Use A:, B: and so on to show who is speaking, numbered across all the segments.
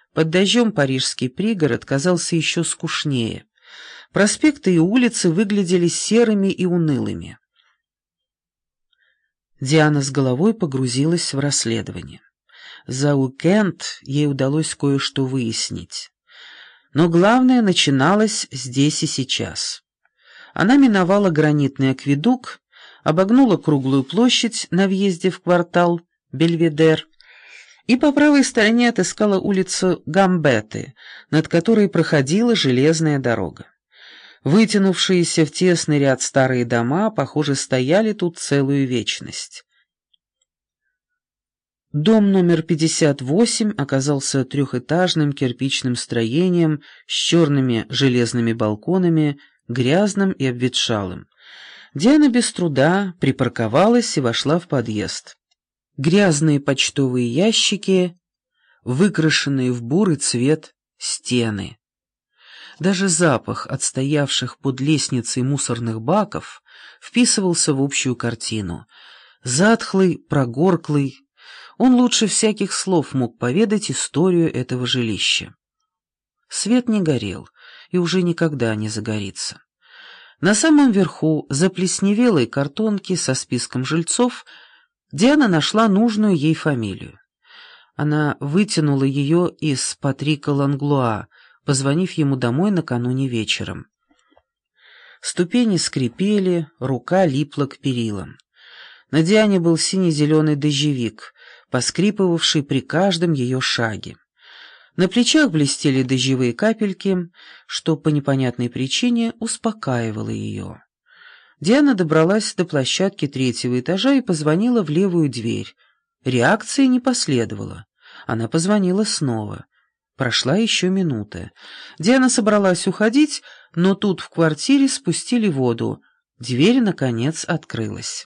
A: Под дождем парижский пригород казался еще скучнее. Проспекты и улицы выглядели серыми и унылыми. Диана с головой погрузилась в расследование. За уикенд ей удалось кое-что выяснить. Но главное начиналось здесь и сейчас. Она миновала гранитный акведук, обогнула круглую площадь на въезде в квартал Бельведер и по правой стороне отыскала улицу Гамбеты, над которой проходила железная дорога. Вытянувшиеся в тесный ряд старые дома, похоже, стояли тут целую вечность. Дом номер 58 оказался трехэтажным кирпичным строением с черными железными балконами, грязным и обветшалым. Диана без труда припарковалась и вошла в подъезд. Грязные почтовые ящики, выкрашенные в бурый цвет стены. Даже запах отстоявших под лестницей мусорных баков вписывался в общую картину. Затхлый, прогорклый. Он лучше всяких слов мог поведать историю этого жилища. Свет не горел и уже никогда не загорится. На самом верху заплесневелой картонки со списком жильцов Диана нашла нужную ей фамилию. Она вытянула ее из Патрика Ланглуа, позвонив ему домой накануне вечером. Ступени скрипели, рука липла к перилам. На Диане был сине-зеленый дождевик, поскрипывавший при каждом ее шаге. На плечах блестели дождевые капельки, что по непонятной причине успокаивало ее. Диана добралась до площадки 3-го этажа и позвонила в левую дверь. Реакции не последовало. Она позвонила снова. Прошла еще минута. Диана собралась уходить, но тут в квартире спустили воду. Дверь, наконец, открылась.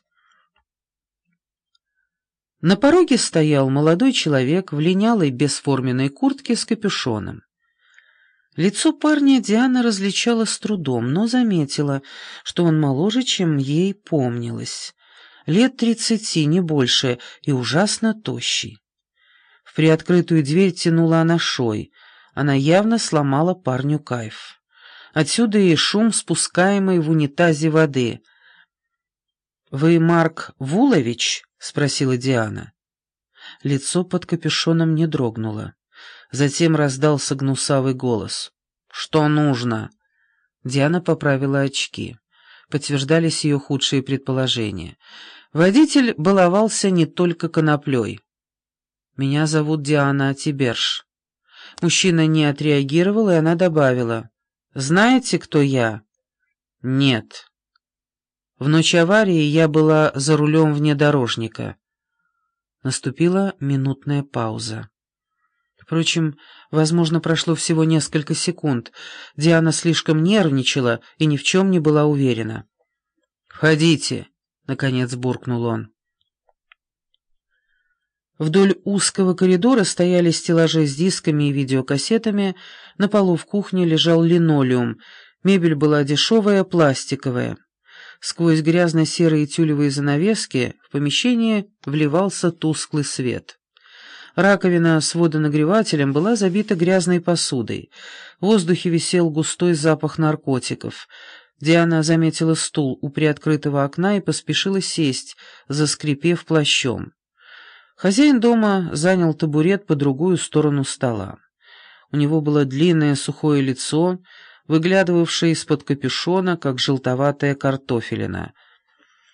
A: На пороге стоял молодой человек в линялой бесформенной куртке с капюшоном. Лицо парня Диана различала с трудом, но заметила, что он моложе, чем ей помнилось. Лет 30, не больше, и ужасно тощий. В приоткрытую дверь тянула анашой. Она явно сломала парню кайф. Отсюда и шум, спускаемый в унитазе воды. «Вы Марк Вулович?» — спросила Диана. Лицо под капюшоном не дрогнуло. Затем раздался гнусавый голос. «Что нужно?» Диана поправила очки. Подтверждались ее худшие предположения. Водитель баловался не только коноплей. «Меня зовут Диана Тиберж». Мужчина не отреагировал, и она добавила. «Знаете, кто я?» «Нет». В ночь аварии я была за рулем внедорожника. Наступила минутная пауза. Впрочем, возможно, прошло всего несколько секунд. Диана слишком нервничала и ни в чем не была уверена. «Входите», — наконец буркнул он. Вдоль узкого коридора стояли стеллажи с дисками и видеокассетами, на полу в кухне лежал линолеум, мебель была дешевая, пластиковая. Сквозь грязно-серые тюлевые занавески в помещение вливался тусклый свет. Раковина с водонагревателем была забита грязной посудой. В воздухе висел густой запах наркотиков. Диана заметила стул у приоткрытого окна и поспешила сесть, заскрипев плащом. Хозяин дома занял табурет по другую сторону стола. У него было длинное сухое лицо, выглядывавшее из-под капюшона, как желтоватая картофелина.